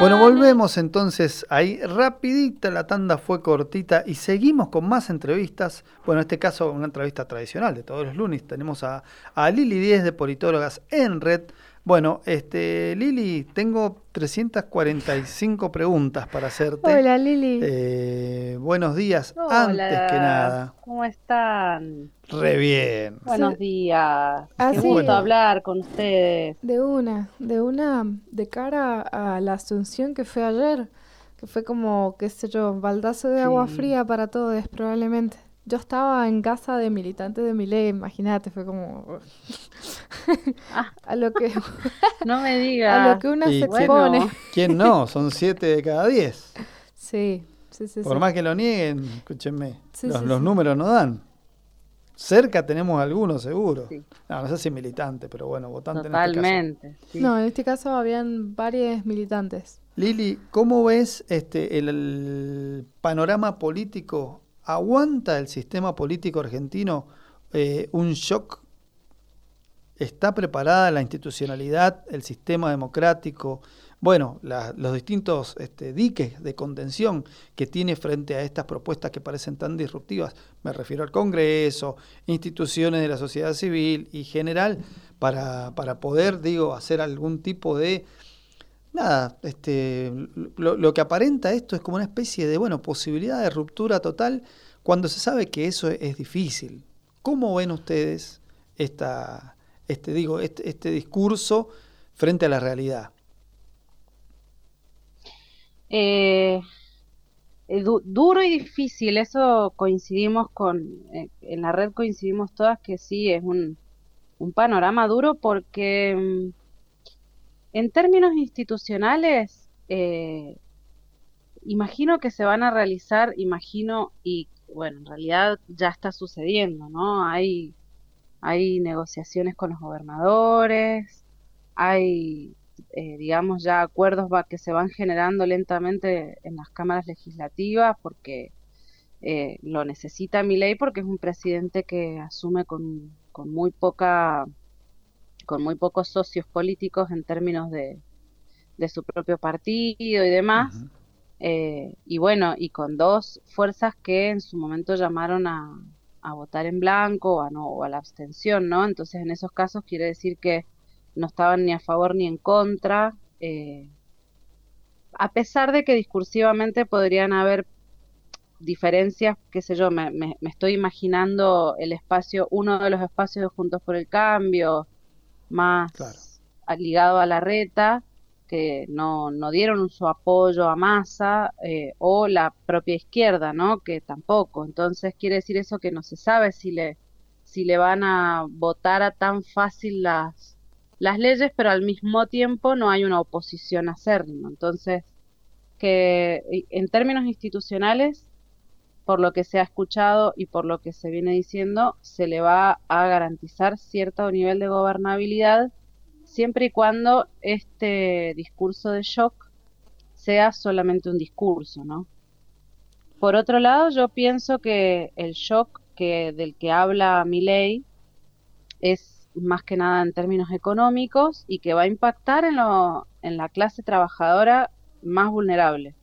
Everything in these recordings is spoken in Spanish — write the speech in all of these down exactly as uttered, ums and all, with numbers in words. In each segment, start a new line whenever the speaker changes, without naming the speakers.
Bueno, volvemos entonces ahí rapidita, la tanda fue cortita y seguimos con más entrevistas. Bueno, en este caso una entrevista tradicional de todos los lunes. Tenemos a, a Lili Díez de Politólogas en Red. Bueno, este, Lili, tengo trescientas cuarenta y cinco preguntas para hacerte.
Hola, Lili.
Eh, buenos días, antes que
Hola,
nada.
¿cómo están?
Re bien.
Buenos
Sí,
días. Qué
así,
gusto
Bueno,
hablar con ustedes.
de una, de una, de cara a la Asunción que fue ayer, que fue como, qué sé yo, baldazo de agua
Sí.
fría para todos, probablemente. Yo estaba en casa de militantes de Milei, imagínate, fue como
Ah,
a lo que
no me
a lo
digas.
que una se
¿y quién,
expone.
Bueno,
quién no? Son siete de cada diez.
Sí, sí, sí,
Por
sí.
más que lo nieguen, escúchenme,
Sí,
los,
sí,
los
sí.
números no dan. Cerca tenemos algunos seguro.
sí,
No, no sé si militante, pero bueno, votante en este caso.
totalmente, sí.
No, en este caso habían varios militantes.
Lili, ¿cómo ves este el, el panorama político? ¿Aguanta el sistema político argentino eh, un shock? ¿Está preparada la institucionalidad, el sistema democrático? Bueno, la- los distintos este, diques de contención que tiene frente a estas propuestas que parecen tan disruptivas. Me refiero al Congreso, instituciones de la sociedad civil y general, para, para poder, digo, hacer algún tipo de... Nada, este, lo, lo que aparenta esto es como una especie de, bueno, posibilidad de ruptura total cuando se sabe que eso es, es difícil. ¿Cómo ven ustedes esta, este, digo, este, este discurso frente a la realidad?
Eh, eh, du- duro y difícil, eso coincidimos con, eh, en la red coincidimos todas que sí, es un, un panorama duro porque mm, en términos institucionales, eh, imagino que se van a realizar, imagino, y bueno, en realidad ya está sucediendo, ¿no? Hay, hay negociaciones con los gobernadores, hay, eh, digamos, ya acuerdos va- que se van generando lentamente en las cámaras legislativas porque eh, lo necesita Milei porque es un presidente que asume con, con muy poca, con muy pocos socios políticos en términos de, de su propio partido y demás.
Ujú.
Eh, y bueno, y con dos fuerzas que en su momento llamaron a, a votar en blanco o a, no, o a la abstención, ¿no? Entonces, en esos casos quiere decir que no estaban ni a favor ni en contra, eh, a pesar de que discursivamente podrían haber diferencias, qué sé yo, me, me, me estoy imaginando el espacio, uno de los espacios de Juntos por el Cambio,
Claro.
más a- ligado a la reta, que no, no dieron su apoyo a Massa, eh, o la propia izquierda, ¿no? Que tampoco. Entonces quiere decir eso que no se sabe si le, si le van a votar a tan fácil las, las leyes, pero al mismo tiempo no hay una oposición acérrima. Entonces, que y- en términos institucionales, por lo que se ha escuchado y por lo que se viene diciendo, se le va a garantizar cierto nivel de gobernabilidad siempre y cuando este discurso de shock sea solamente un discurso, ¿no? Por otro lado, yo pienso que el shock que, del que habla Milei es más que nada en términos económicos y que va a impactar en, lo, en la clase trabajadora más vulnerable,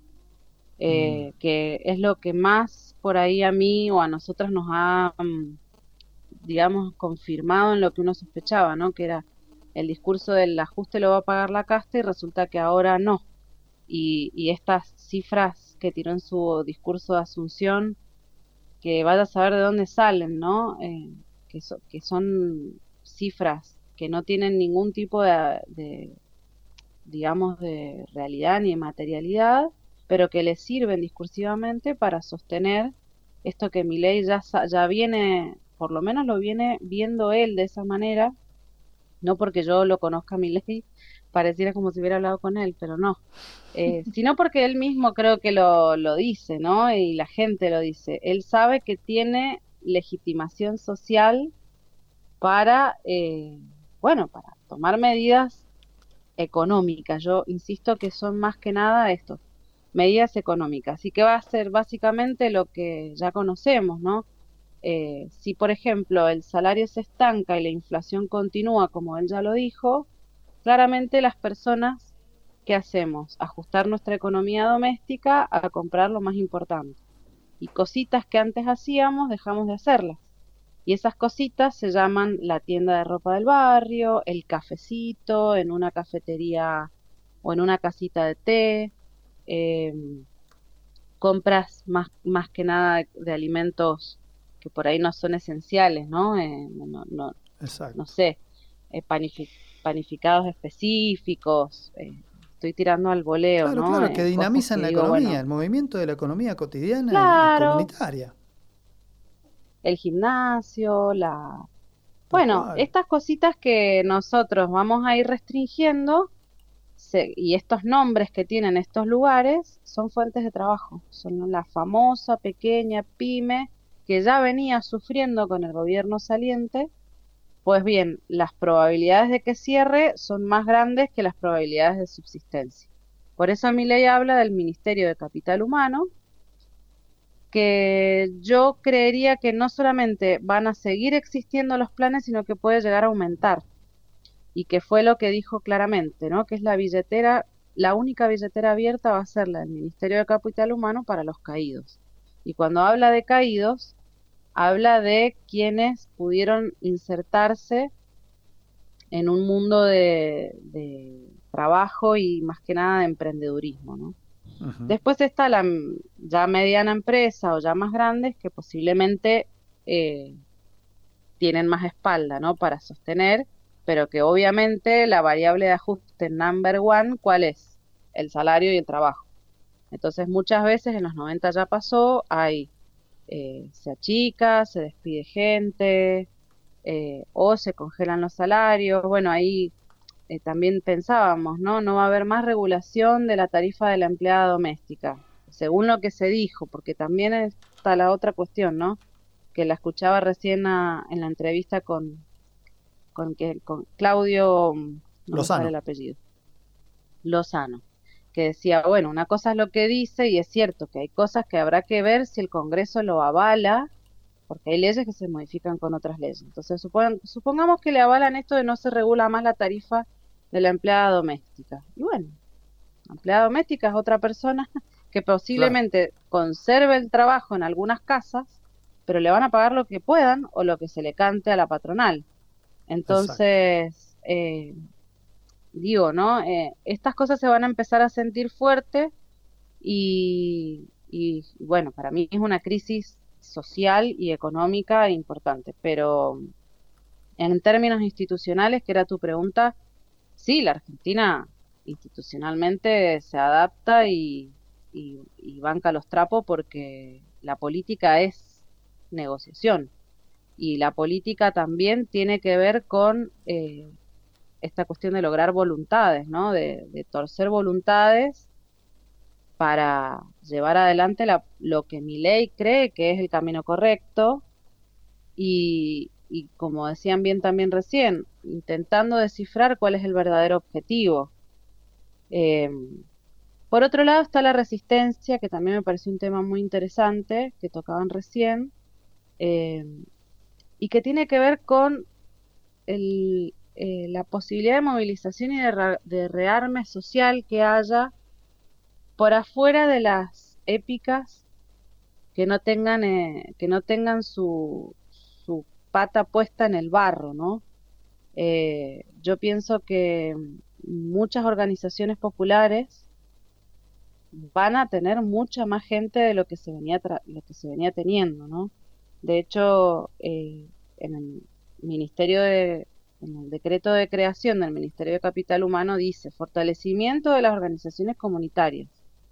Mm.
eh, que es lo que más por ahí a mí o a nosotras nos ha, mm, digamos, confirmado en lo que uno sospechaba, ¿no? Que era el discurso del ajuste lo va a pagar la casta y resulta que ahora no. Y, y estas cifras que tiró en su discurso de Asunción, que vaya a saber de dónde salen, ¿no? Eh, que, so- que son cifras que no tienen ningún tipo de, de, digamos, de realidad ni de materialidad, pero que le sirven discursivamente para sostener esto que Milei ya, sa- ya viene, por lo menos lo viene viendo él de esa manera, no porque yo lo conozca a Milei, pareciera como si hubiera hablado con él, pero no, eh, sino porque él mismo creo que lo, lo dice, ¿no? Y la gente lo dice. Él sabe que tiene legitimación social para, eh, bueno, para tomar medidas económicas. Yo insisto que son más que nada esto, medidas económicas. Y que va a ser básicamente lo que ya conocemos, ¿no? Eh, si, por ejemplo, el salario se estanca y la inflación continúa, como él ya lo dijo, claramente las personas ¿qué hacemos? Ajustar nuestra economía doméstica a comprar lo más importante. Y cositas que antes hacíamos, dejamos de hacerlas. Y esas cositas se llaman la tienda de ropa del barrio, el cafecito, en una cafetería o en una casita de té, eh, compras más, más que nada de, de alimentos que por ahí no son esenciales, ¿no? Eh, no, no, no
Exacto.
sé, eh, panifi- panificados específicos, eh, estoy tirando al voleo,
Claro,
¿no?
claro, que
Eh, cosas
dinamizan
que
la
digo,
economía,
bueno,
el movimiento de la economía cotidiana y, y
claro,
comunitaria.
el gimnasio, la...
Tal
Bueno,
cual.
estas cositas que nosotros vamos a ir restringiendo se- y estos nombres que tienen estos lugares son fuentes de trabajo, son la famosa pequeña pyme que ya venía sufriendo con el gobierno saliente. Pues bien, las probabilidades de que cierre son más grandes que las probabilidades de subsistencia. Por eso mi ley habla del Ministerio de Capital Humano, que yo creería que no solamente van a seguir existiendo los planes, sino que puede llegar a aumentar. Y que fue lo que dijo claramente, ¿no? Que es la billetera, la única billetera abierta va a ser la del Ministerio de Capital Humano para los caídos. Y cuando habla de caídos, habla de quienes pudieron insertarse en un mundo de, de trabajo y más que nada de emprendedurismo, ¿no?
Ujú.
Después está la m- ya mediana empresa o ya más grandes que posiblemente eh, tienen más espalda, ¿no? Para sostener, pero que obviamente la variable de ajuste number one, ¿cuál es? El salario y el trabajo. Entonces muchas veces en los noventa ya pasó, hay, eh, se achica, se despide gente, eh, o se congelan los salarios. Bueno, ahí eh, también pensábamos, ¿no? No va a haber más regulación de la tarifa de la empleada doméstica, según lo que se dijo, porque también está la otra cuestión, ¿no? Que la escuchaba recién a- en la entrevista con, con, que, con Claudio, mm, no me sale
Lozano.
el apellido, Lozano, que decía, bueno, una cosa es lo que dice y es cierto que hay cosas que habrá que ver si el Congreso lo avala, porque hay leyes que se modifican con otras leyes. Entonces, supon- supongamos que le avalan esto de no se regula más la tarifa de la empleada doméstica. Y bueno, la empleada doméstica es otra persona que
Claro,
posiblemente conserve el trabajo en algunas casas, pero le van a pagar lo que puedan o lo que se le cante a la patronal.
exacto.
Entonces, eh, digo, ¿no? Eh, estas cosas se van a empezar a sentir fuerte y, y, bueno, para mí es una crisis social y económica importante, pero en términos institucionales, que era tu pregunta, sí, la Argentina institucionalmente se adapta y, y, y banca los trapos porque la política es negociación y la política también tiene que ver con eh, esta cuestión de lograr voluntades, ¿no? De, de torcer voluntades para llevar adelante la, lo que mi ley cree que es el camino correcto y, y como decían bien también recién, intentando descifrar cuál es el verdadero objetivo. Eh, por otro lado está la resistencia, que también me pareció un tema muy interesante, que tocaban recién, eh, y que tiene que ver con el, eh, la posibilidad de movilización y de, ra- de rearme social que haya por afuera de las épicas que no tengan, eh, que no tengan su, su pata puesta en el barro, ¿no? Eh, yo pienso que muchas organizaciones populares van a tener mucha más gente de lo que se venía, tra- lo que se venía teniendo, ¿no? De hecho, eh, en el Ministerio de, en el decreto de creación del Ministerio de Capital Humano dice fortalecimiento de las organizaciones comunitarias.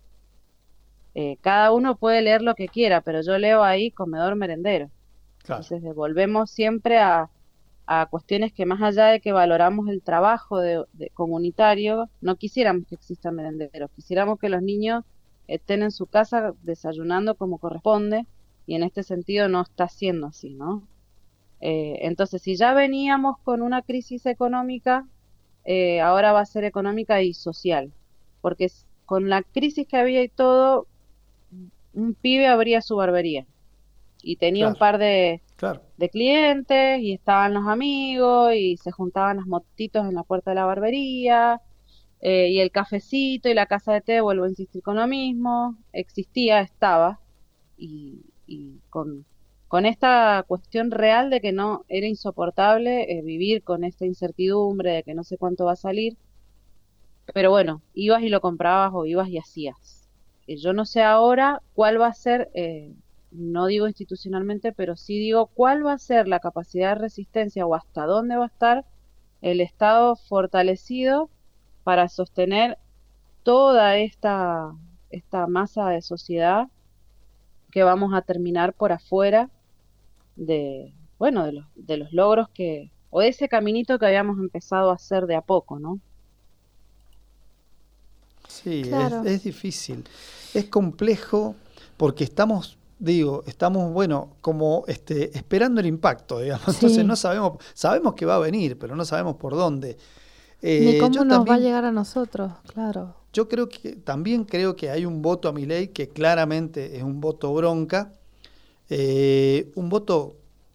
Eh, cada uno puede leer lo que quiera, pero yo leo ahí comedor merendero.
Claro.
Entonces, devolvemos siempre a, a cuestiones que más allá de que valoramos el trabajo de, de comunitario, no quisiéramos que existan merenderos, quisiéramos que los niños estén en su casa desayunando como corresponde, y en este sentido no está siendo así, ¿no? Eh, entonces, si ya veníamos con una crisis económica, eh, ahora va a ser económica y social, porque s- con la crisis que había y todo, un pibe abría su barbería y tenía un
Claro,
par de,
claro.
de clientes y estaban los amigos y se juntaban las motitos en la puerta de la barbería. Eh, y el cafecito y la casa de té, vuelvo a insistir con lo mismo, existía, estaba, y, y con, con esta cuestión real de que no era insoportable eh, vivir con esta incertidumbre de que no sé cuánto va a salir, pero bueno, ibas y lo comprabas o ibas y hacías. Eh, yo no sé ahora cuál va a ser, eh, no digo institucionalmente, pero sí digo cuál va a ser la capacidad de resistencia o hasta dónde va a estar el Estado fortalecido para sostener toda esta, esta masa de sociedad que vamos a terminar por afuera de, bueno, de los, de los logros que, o de ese caminito que habíamos empezado a hacer de a poco, ¿no?
Sí, es,
Claro,
es difícil, es complejo porque estamos, digo, estamos, bueno, como este, esperando el impacto, digamos, entonces no
sí.
sabemos, sabemos que va a venir, pero no sabemos por dónde.
Ni
Eh,
cómo
yo
nos va a
también,
llegar a nosotros, claro.
yo creo que también creo que hay un voto a mi ley que claramente es un voto bronca, eh, un voto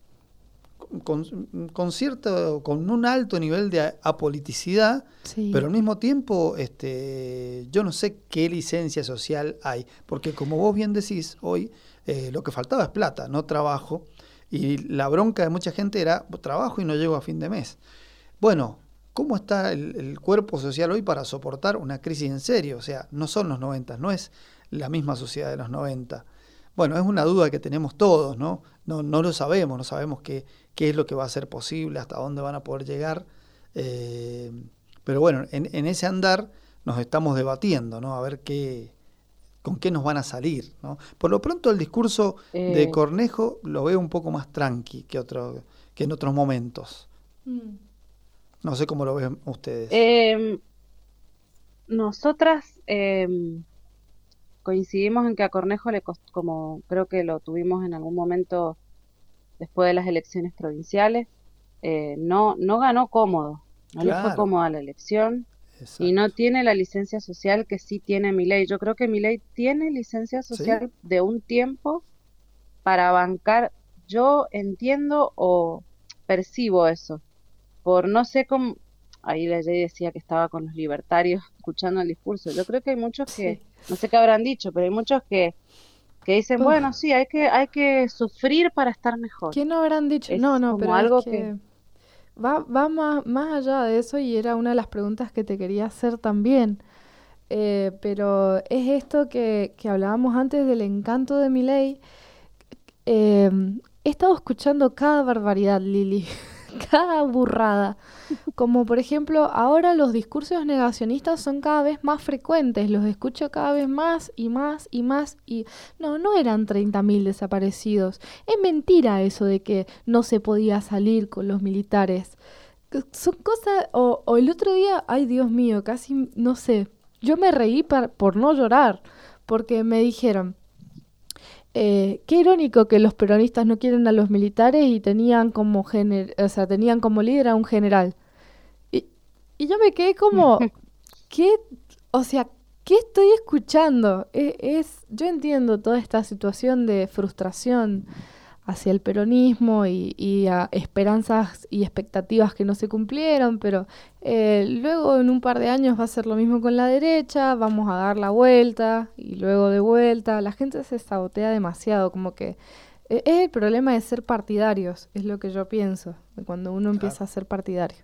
con, con cierto, con un alto nivel de apoliticidad, pero
Sí,
al mismo tiempo, este, yo no sé qué licencia social hay, porque como vos bien decís, hoy eh, lo que faltaba es plata, no trabajo, y la bronca de mucha gente era trabajo y no llego a fin de mes. Bueno, ¿cómo está el, el cuerpo social hoy para soportar una crisis en serio? O sea, no son los noventa, no es la misma sociedad de los noventa. Bueno, es una duda que tenemos todos, ¿no? No, no lo sabemos, no sabemos qué, qué es lo que va a ser posible, hasta dónde van a poder llegar. Eh, pero bueno, en, en ese andar nos estamos debatiendo, ¿no? A ver qué, con qué nos van a salir, ¿no? Por lo pronto el discurso de
Eh,
Cornejo lo veo un poco más tranqui que, otro, que en otros momentos.
mm,
No sé cómo lo ven ustedes.
em, nosotras em, coincidimos en que a Cornejo le costó, como creo que lo tuvimos en algún momento después de las elecciones provinciales, eh, no, no ganó cómodo, no le fue
Claro,
cómoda la elección y no
exacto.
tiene la licencia social que sí tiene Milei. Yo creo que Milei tiene licencia
¿Sí?
social de un tiempo para bancar. Yo entiendo o percibo eso, por no sé cómo, ahí la Jay decía que estaba con los libertarios escuchando el discurso. Yo creo que hay muchos que,
sí.
no sé qué habrán dicho, pero hay muchos que, que dicen,
Uf,
bueno, sí, hay que, hay que sufrir para estar mejor.
¿qué no habrán dicho? No,
Es
no,
como
pero es
algo que
que va, va más, más allá de eso y era una de las preguntas que te quería hacer también. Eh, pero es esto que, que hablábamos antes del encanto de Milei. Eh, he estado escuchando cada barbaridad, Lili, cada burrada. Como por ejemplo, ahora los discursos negacionistas son cada vez más frecuentes, los escucho cada vez más y más y más y no, no eran treinta mil desaparecidos. Es mentira eso de que no se podía salir con los militares. Que son cosas, o, o el otro día, ay Dios mío, casi, no sé, yo me reí par- por no llorar, porque me dijeron, eh, qué irónico que los peronistas no quieren a los militares y tenían como gener o sea, tenían como líder a un general. Y, y yo me quedé como, ¿qué? O sea, ¿qué estoy escuchando? E- Es, yo entiendo toda esta situación de frustración hacia el peronismo y, y a esperanzas y expectativas que no se cumplieron, pero eh, luego en un par de años va a ser lo mismo con la derecha, vamos a dar la vuelta y luego de vuelta. La gente se sabotea demasiado, como que eh, es el problema de ser partidarios, es lo que yo pienso, de cuando uno
Claro.
empieza a ser partidario.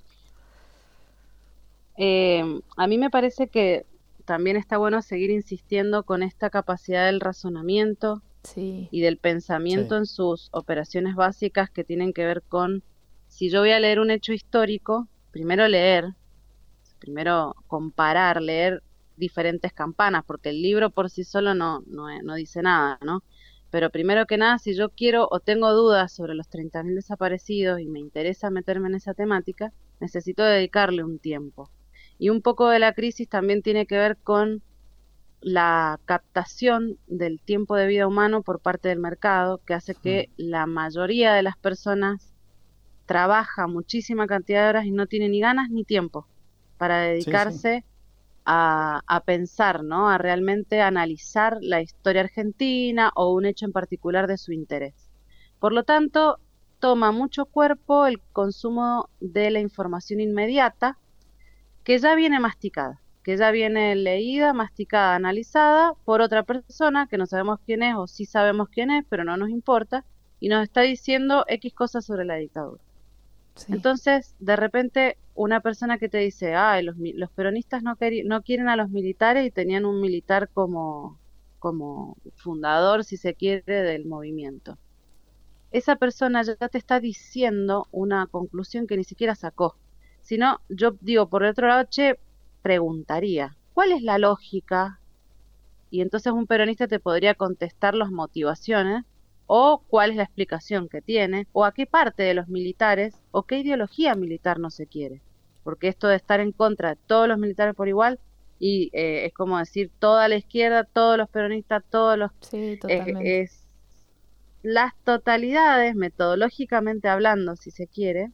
eh, a mí me parece que también está bueno seguir insistiendo con esta capacidad del razonamiento
Sí,
y del
Sí,
pensamiento en sus operaciones básicas que tienen que ver con, si yo voy a leer un hecho histórico, primero leer, primero comparar, leer diferentes campanas, porque el libro por sí solo no, no, e- no dice nada, ¿no? Pero primero que nada, si yo quiero o tengo dudas sobre los treinta mil desaparecidos y me interesa meterme en esa temática, necesito dedicarle un tiempo. Y un poco de la crisis también tiene que ver con la captación del tiempo de vida humano por parte del mercado, que hace
mm,
que la mayoría de las personas trabaja muchísima cantidad de horas y no tiene ni ganas ni tiempo para
sí, sí.
dedicarse a, a pensar, ¿no? A realmente analizar la historia argentina o un hecho en particular de su interés. Por lo tanto, toma mucho cuerpo el consumo de la información inmediata que ya viene masticada. que ya viene leída, masticada, analizada por otra persona que no sabemos quién es o sí sabemos quién es, pero no nos importa, y nos está diciendo X cosas sobre la dictadura.
Sí.
Entonces, de repente, una persona que te dice, ah, los, mi- los peronistas no, queri- no quieren a los militares y tenían un militar como, como fundador, si se quiere, del movimiento. Esa persona ya te está diciendo una conclusión que ni siquiera sacó. Sino, yo digo, por el otro lado, che, preguntaría, ¿cuál es la lógica? Y entonces un peronista te podría contestar las motivaciones o cuál es la explicación que tiene o a qué parte de los militares o qué ideología militar no se quiere. Porque esto de estar en contra de todos los militares por igual y eh, es como decir toda la izquierda, todos los peronistas, todos los...
Sí,
eh,
totalmente.
es las totalidades, metodológicamente hablando, si se quiere,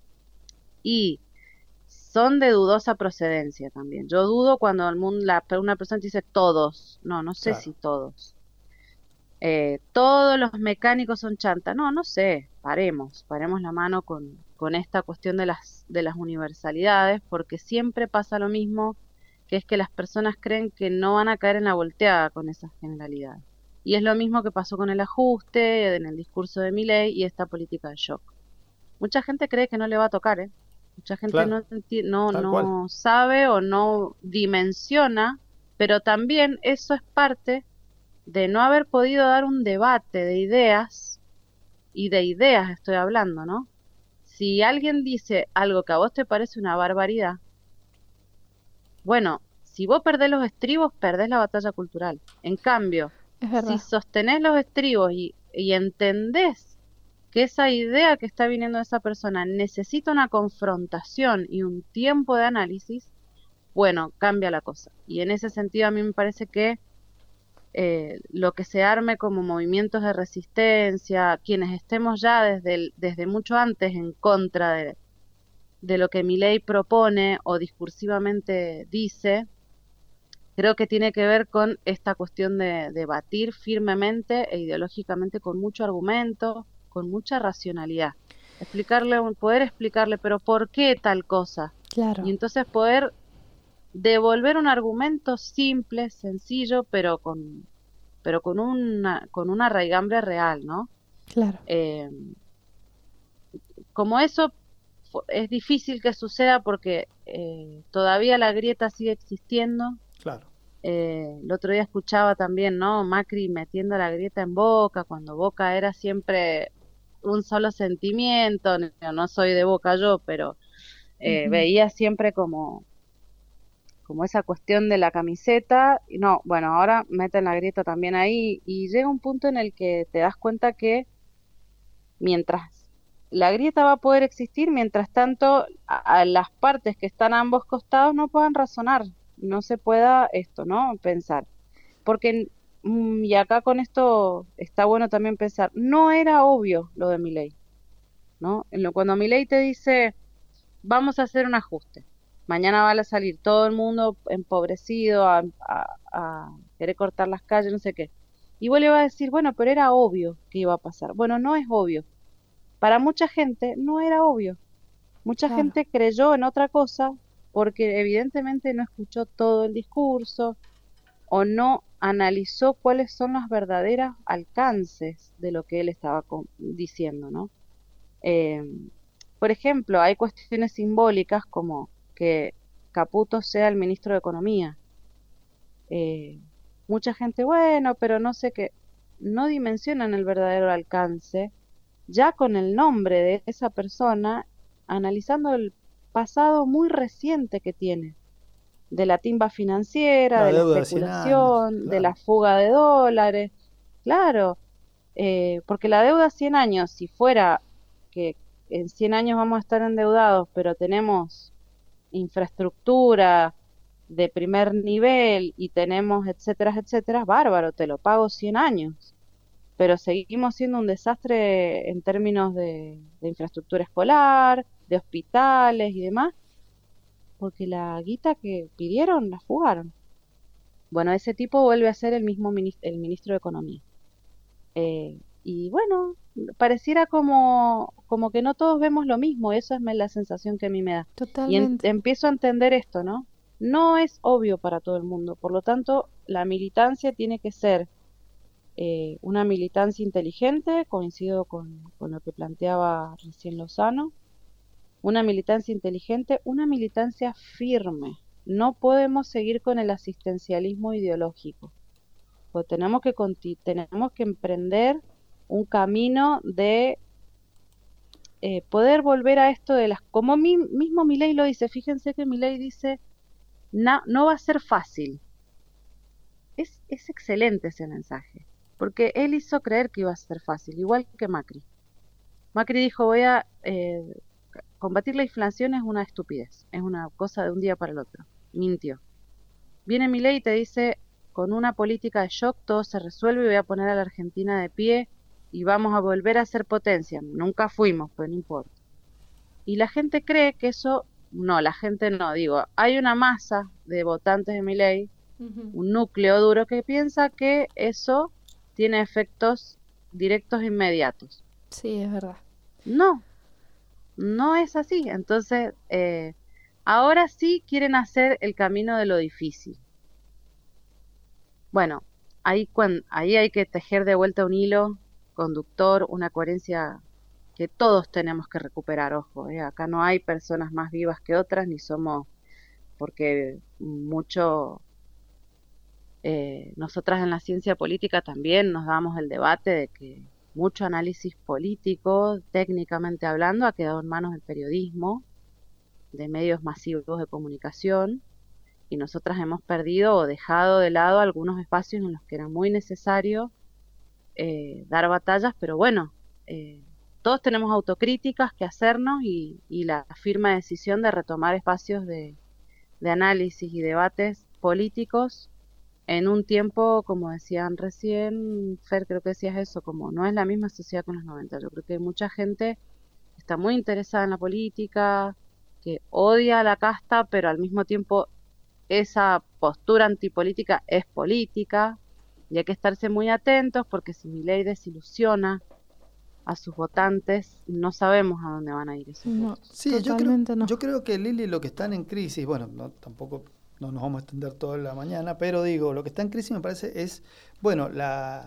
y son de dudosa procedencia también. Yo dudo cuando el mundo, la, una persona te dice todos. No, no sé
Claro.
si todos. Eh, todos los mecánicos son chanta. No, no sé. Paremos, paremos la mano con, con esta cuestión de las, de las universalidades, porque siempre pasa lo mismo, que es que las personas creen que no van a caer en la volteada con esas generalidades. Y es lo mismo que pasó con el ajuste, en el discurso de Milei y esta política de shock. Mucha gente cree que no le va a tocar, ¿eh? Mucha gente
Claro,
no, enti- no,
tal cual.
no sabe o no dimensiona, pero también eso es parte de no haber podido dar un debate de ideas, y de ideas estoy hablando, ¿no? Si alguien dice algo que a vos te parece una barbaridad, bueno, si vos perdés los estribos, perdés la batalla cultural. En cambio,
Es
si
verdad.
sostenés los estribos y, y entendés que esa idea que está viniendo de esa persona necesita una confrontación y un tiempo de análisis, bueno, cambia la cosa. Y en ese sentido a mí me parece que eh, lo que se arme como movimientos de resistencia, quienes estemos ya desde, el- desde mucho antes en contra de, de lo que Milei propone o discursivamente dice, creo que tiene que ver con esta cuestión de debatir firmemente e ideológicamente con mucho argumento, con mucha racionalidad. Explicarle, un- poder explicarle, pero ¿por qué tal cosa? Y
Claro,
entonces poder devolver un argumento simple, sencillo, pero con, pero con una, con una raigambre real, ¿no?
claro.
Eh, como eso fu- es difícil que suceda porque eh, todavía la grieta sigue existiendo.
Claro.
Eh, el otro día escuchaba también, ¿no? Macri metiendo la grieta en Boca, cuando Boca era siempre un solo sentimiento. No, no soy de Boca yo, pero eh,
Ujú.
veía siempre como, como esa cuestión de la camiseta. Y no, bueno, ahora meten la grieta también ahí y llega un punto en el que te das cuenta que mientras la grieta va a poder existir, mientras tanto a, a las partes que están a ambos costados no puedan razonar, no se pueda esto, ¿no? Pensar. Porque, mm, y acá con esto está bueno también pensar, no era obvio lo de Milei, ¿no? En lo, cuando Milei te dice, vamos a hacer un ajuste, mañana va a salir todo el mundo empobrecido a, a, a querer cortar las calles, no sé qué. Y vos le vas a decir, bueno, pero era obvio que iba a pasar. Bueno, no es obvio. Para mucha gente no era obvio. Mucha
Claro,
gente creyó en otra cosa porque evidentemente no escuchó todo el discurso o no analizó cuáles son los verdaderos alcances de lo que él estaba co- diciendo, ¿no? Eh, por ejemplo, hay cuestiones simbólicas como que Caputo sea el ministro de Economía. Eh, Mucha gente, bueno, pero no sé qué, no dimensionan el verdadero alcance ya con el nombre de esa persona, analizando el pasado muy reciente que tiene, de la timba financiera,
La
de la
deuda de cien años,
especulación, de la
claro.
fuga de dólares, claro, eh, porque la deuda a cien años, si fuera que en cien años vamos a estar endeudados, pero tenemos infraestructura de primer nivel y tenemos etcétera, etcétera, bárbaro, te lo pago cien años, pero seguimos siendo un desastre en términos de, de infraestructura escolar, de hospitales y demás, porque la guita que pidieron la fugaron. Bueno, ese tipo vuelve a ser el mismo minis- el ministro de Economía. Eh, y bueno, pareciera como, como que no todos vemos lo mismo, eso es me- la sensación que a mí me da. Y en-
totalmente.
empiezo a entender esto, ¿no? no es obvio para todo el mundo. Por lo tanto, la militancia tiene que ser eh, una militancia inteligente, coincido con, con lo que planteaba recién Lozano, una militancia inteligente, una militancia firme. No podemos seguir con el asistencialismo ideológico. Pues tenemos que conti- tenemos que emprender un camino de eh, poder volver a esto de las, como mi, mismo Milei lo dice, fíjense que Milei dice, "Na- no va a ser fácil". Es, es excelente ese mensaje, porque él hizo creer que iba a ser fácil, igual que Macri. Macri dijo, voy a eh, combatir la inflación, es una estupidez, es una cosa de un día para el otro. Mintió. Viene Milei y te dice, con una política de shock todo se resuelve y voy a poner a la Argentina de pie y vamos a volver a ser potencia. Nunca fuimos, pero no importa. Y la gente cree que eso, no, la gente no, digo, hay una masa de votantes de Milei,
Ujú.
un núcleo duro que piensa que eso tiene efectos directos e inmediatos.
Sí, es verdad.
No, no es así. Entonces, eh, ahora sí quieren hacer el camino de lo difícil. Bueno, ahí, cuan- ahí hay que tejer de vuelta un hilo conductor, una coherencia que todos tenemos que recuperar, ojo, eh, acá no hay personas más vivas que otras, ni somos, porque mucho, eh, nosotras en la ciencia política también nos damos el debate de que mucho análisis político, técnicamente hablando, ha quedado en manos del periodismo, de medios masivos de comunicación, y nosotras hemos perdido o dejado de lado algunos espacios en los que era muy necesario eh, dar batallas, pero bueno, eh, todos tenemos autocríticas que hacernos y, y la firme decisión de retomar espacios de, de análisis y debates políticos en un tiempo, como decían recién, Fer, creo que decías eso, como no es la misma sociedad con los noventa. Yo creo que hay mucha gente que está muy interesada en la política, que odia a la casta, pero al mismo tiempo esa postura antipolítica es política y hay que estarse muy atentos porque si Milei desilusiona a sus votantes, no sabemos a dónde van a ir esos
No,
votos.
Sí, yo creo,
totalmente no.
yo creo que Lili lo que están en crisis, bueno, no, tampoco no nos vamos a extender toda la mañana, pero digo, lo que está en crisis me parece es, bueno, la,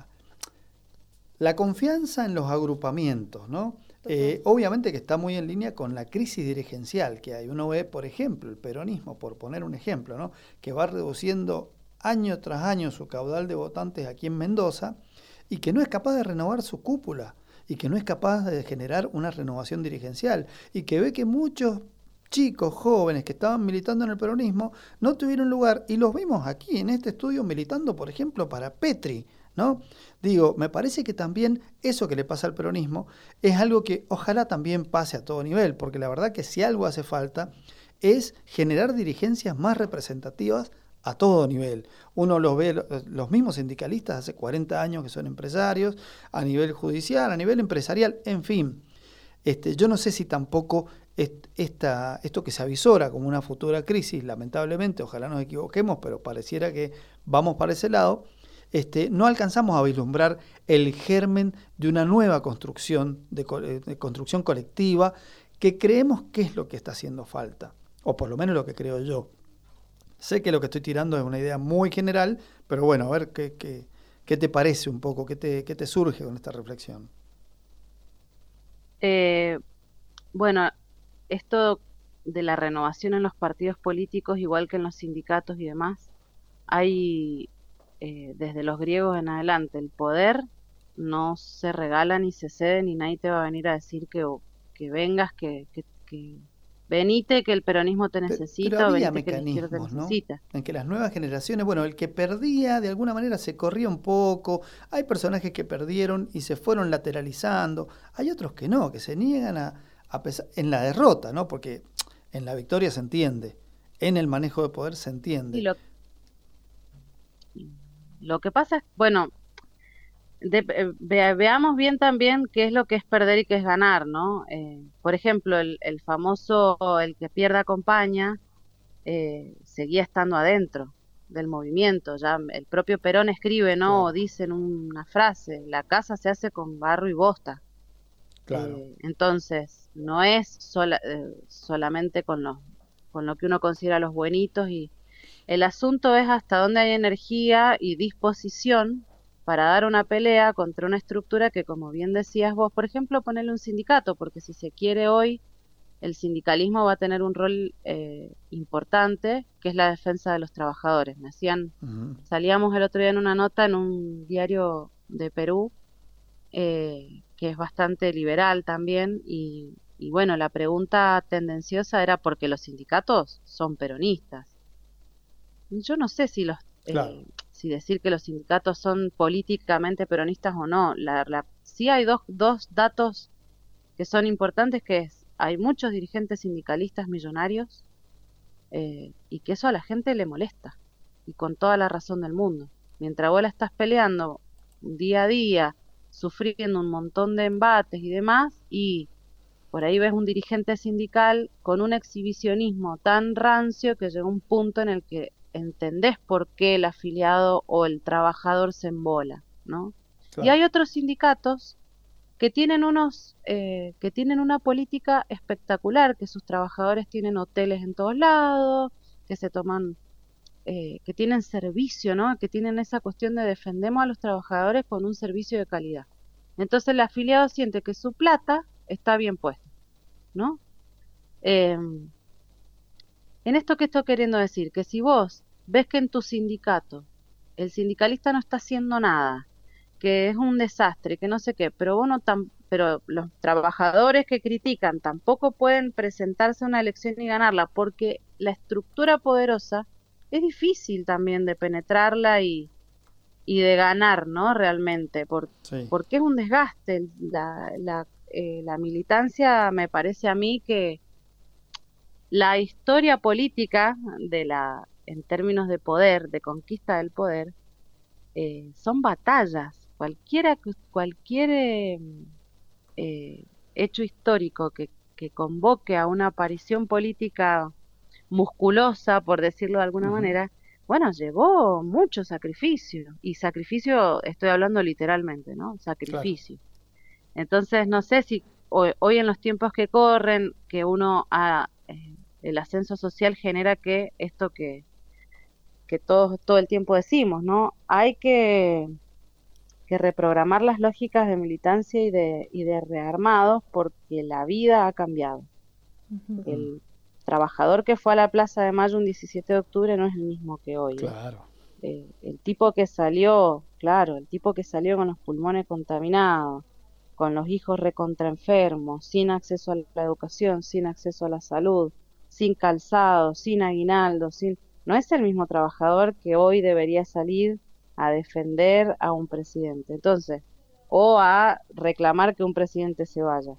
la confianza en los agrupamientos, ¿no? Eh, obviamente que está muy en línea con la crisis dirigencial que hay. Uno ve, por ejemplo, el peronismo, por poner un ejemplo, ¿no? Que va reduciendo año tras año su caudal de votantes aquí en Mendoza y que no es capaz de renovar su cúpula y que no es capaz de generar una renovación dirigencial y que ve que muchos chicos jóvenes que estaban militando en el peronismo no tuvieron lugar y los vimos aquí en este estudio militando, por ejemplo, para Petri, ¿no? Digo, me parece que también eso que le pasa al peronismo es algo que ojalá también pase a todo nivel, porque la verdad que si algo hace falta es generar dirigencias más representativas a todo nivel. Uno los ve, los mismos sindicalistas hace cuarenta años que son empresarios, a nivel judicial, a nivel empresarial, en fin. Este, yo no sé si tampoco esta, esto que se avisora como una futura crisis, lamentablemente, ojalá nos equivoquemos, pero pareciera que vamos para ese lado, este, no alcanzamos a vislumbrar el germen de una nueva construcción, de, de construcción colectiva, que creemos que es lo que está haciendo falta, o por lo menos lo que creo yo. Sé que lo que estoy tirando es una idea muy general, pero bueno, a ver qué, qué, qué te parece un poco, qué te, qué te surge con esta reflexión.
Eh, bueno, esto de la renovación en los partidos políticos, igual que en los sindicatos y demás, hay eh, desde los griegos en adelante, el poder no se regala ni se cede, ni nadie te va a venir a decir que, o- que vengas, que, que, que venite, que el peronismo te
Pero, pero
necesita, o
había
venite que la izquierda te
mecanismos, ¿no?
necesita.
En que las nuevas generaciones, bueno, el que perdía de alguna manera se corría un poco, hay personajes que perdieron y se fueron lateralizando, hay otros que no, que se niegan a, a pesar, en la derrota, ¿no? Porque en la victoria se entiende, en el manejo de poder se
Y
entiende.
lo, lo que pasa es, bueno, de- eh, vea- veamos bien también qué es lo que es perder y qué es ganar, ¿no? Eh, por ejemplo, el, el famoso, el que pierde acompaña, eh, seguía estando adentro del movimiento. Ya el propio Perón escribe, ¿no? O
Claro,
dice en una frase, la casa se hace con barro y bosta.
claro.
Eh, entonces, no es sola- eh, solamente con los, con lo que uno considera los buenitos y El asunto es hasta dónde hay energía y disposición para dar una pelea contra una estructura que, como bien decías vos, por ejemplo, ponerle un sindicato, porque si se quiere hoy, el sindicalismo va a tener un rol eh, importante, que es la defensa de los trabajadores. Me hacían,
Ujú.
salíamos el otro día en una nota en un diario de Perú, eh, que es bastante liberal también, y, y bueno, la pregunta tendenciosa era porque los sindicatos son peronistas. Yo no sé si los
Claro.
eh, si decir que los sindicatos son políticamente peronistas o no. La, la- sí hay dos, dos datos que son importantes, que es, hay muchos dirigentes sindicalistas millonarios, eh, y que eso a la gente le molesta, y con toda la razón del mundo. Mientras vos la estás peleando día a día, sufriendo un montón de embates y demás, y por ahí ves un dirigente sindical con un exhibicionismo tan rancio que llega un punto en el que entendés por qué el afiliado o el trabajador se embola, ¿no? Y
Claro.
hay otros sindicatos que tienen unos, eh, que tienen una política espectacular, que sus trabajadores tienen hoteles en todos lados, que se toman, eh, que tienen servicio, ¿no? Que tienen esa cuestión de defendemos a los trabajadores con un servicio de calidad. Entonces el afiliado siente que su plata está bien puesta, ¿no? Eh, en esto que estoy queriendo decir, que si vos ves que en tu sindicato el sindicalista no está haciendo nada, que es un desastre, que no sé qué, pero vos no tan, pero los trabajadores que critican tampoco pueden presentarse a una elección y ganarla, porque la estructura poderosa es difícil también de penetrarla y, y de ganar, ¿no? Realmente, por,
Sí.
porque es un desgaste. La, la, eh, la militancia me parece a mí que la historia política de la, en términos de poder, de conquista del poder, eh, son batallas. Cualquiera, que- cualquier eh, eh, hecho histórico que, que convoque a una aparición política musculosa, por decirlo de alguna
Ujú.
manera, bueno, llevó mucho sacrificio. Y sacrificio, estoy hablando literalmente, ¿no?
Claro.
Sacrificio. Entonces, no sé si hoy, hoy en los tiempos que corren, que uno, ha, eh, el ascenso social genera que esto que, que todos todo el tiempo decimos, ¿no? Hay que, que reprogramar las lógicas de militancia y de, y de rearmados porque la vida ha cambiado.
Ujú.
Mm.
El trabajador que fue a la Plaza de Mayo un diecisiete de octubre no es el mismo que hoy, ¿eh?
Claro.
Eh, el tipo que salió, claro, el tipo que salió con los pulmones contaminados, con los hijos recontra enfermos, sin acceso a la educación, sin acceso a la salud, sin calzado, sin aguinaldo, sin... no es el mismo trabajador que hoy debería salir a defender a un presidente. Entonces, o a reclamar que un presidente se vaya.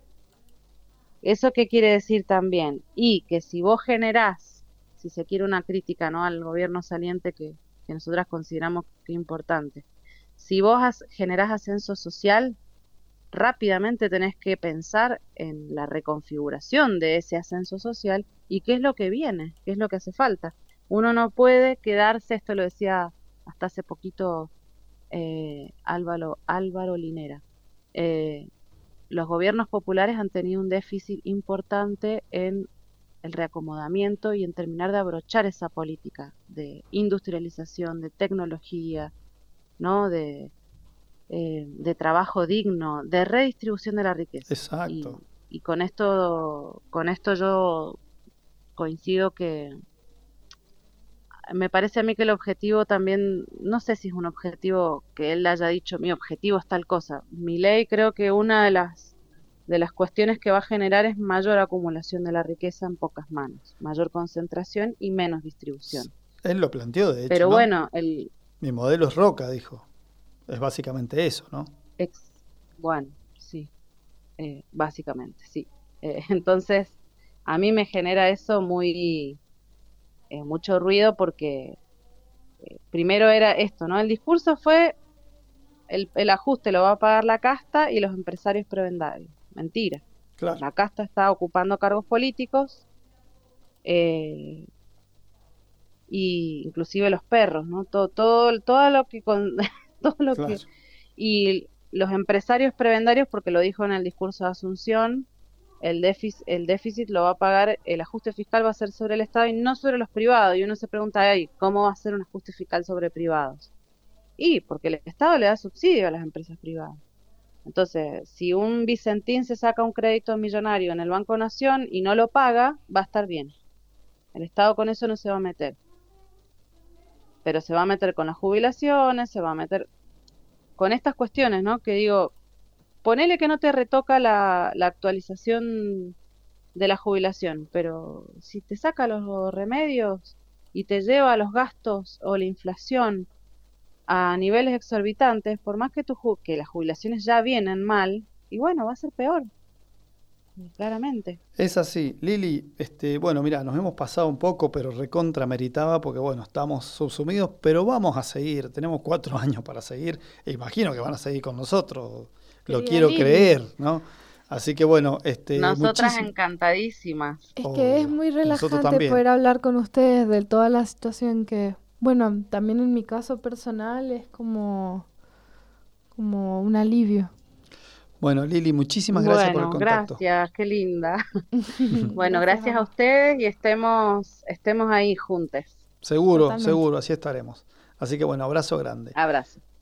¿Eso qué quiere decir también? Y que si vos generás, si se quiere una crítica, ¿no?, al gobierno saliente que, que nosotras consideramos que es importante, si vos has- generás ascenso social, rápidamente tenés que pensar en la reconfiguración de ese ascenso social y qué es lo que viene, qué es lo que hace falta. Uno no puede quedarse, esto lo decía hasta hace poquito eh, Álvaro, Álvaro Linera, eh, los gobiernos populares han tenido un déficit importante en el reacomodamiento y en terminar de abrochar esa política de industrialización, de tecnología, ¿no? De, eh, de trabajo digno, de redistribución de la riqueza.
Exacto.
Y, y con esto, con esto yo coincido que me parece a mí que el objetivo también, no sé si es un objetivo que él haya dicho, mi objetivo es tal cosa. Milei creo que una de las de las cuestiones que va a generar es mayor acumulación de la riqueza en pocas manos, mayor concentración y menos
S-
distribución.
Él lo planteó, de hecho,
Pero
¿no?
bueno, el
Mi modelo es Roca, dijo. Es básicamente eso, ¿no?
ex, bueno, sí, eh, básicamente, sí. Eh, entonces, a mí me genera eso muy, eh, mucho ruido porque eh, primero era esto, ¿no? El discurso fue el, el ajuste lo va a pagar la casta y los empresarios prebendarios. Mentira.
Claro.
La casta está ocupando cargos políticos, eh, y inclusive los perros, ¿no? Todo, todo, todo lo que con, todo lo que
Claro.
y los empresarios prebendarios, porque lo dijo en el discurso de Asunción, el déficit, el déficit lo va a pagar, el ajuste fiscal va a ser sobre el Estado y no sobre los privados. Y uno se pregunta, ay, ¿cómo va a ser un ajuste fiscal sobre privados? Y porque el Estado le da subsidio a las empresas privadas. Entonces, si un Vicentín se saca un crédito millonario en el Banco Nación y no lo paga, va a estar bien. El Estado con eso no se va a meter. Pero se va a meter con las jubilaciones, se va a meter con estas cuestiones, ¿no? Que digo, ponele que no te retoca la, la actualización de la jubilación, pero si te saca los remedios y te lleva los gastos o la inflación a niveles exorbitantes, por más que, tu ju- que las jubilaciones ya vienen mal, y bueno, va a ser peor, claramente.
Es así. Lili, este, bueno, mira, nos hemos pasado un poco, pero recontra meritaba porque, bueno, estamos subsumidos, pero vamos a seguir. Tenemos cuatro años para seguir. E imagino que van a seguir con nosotros. Lo
Querida
quiero
Lili.
creer, ¿no? Así que, bueno, este,
Nosotras
muchísimo.
encantadísimas.
Es que es
Obvio.
muy
Nosotros
relajante
también.
poder hablar con ustedes de toda la situación que, bueno, también en mi caso personal es como, como un alivio.
Bueno, Lili, muchísimas gracias por el
Bueno,
contacto.
gracias, qué linda. Bueno,
Gracias a
gracias a
vos.
ustedes y estemos, estemos ahí juntos.
Seguro,
Totalmente.
seguro, así estaremos. Así que, bueno, abrazo grande.
Abrazo.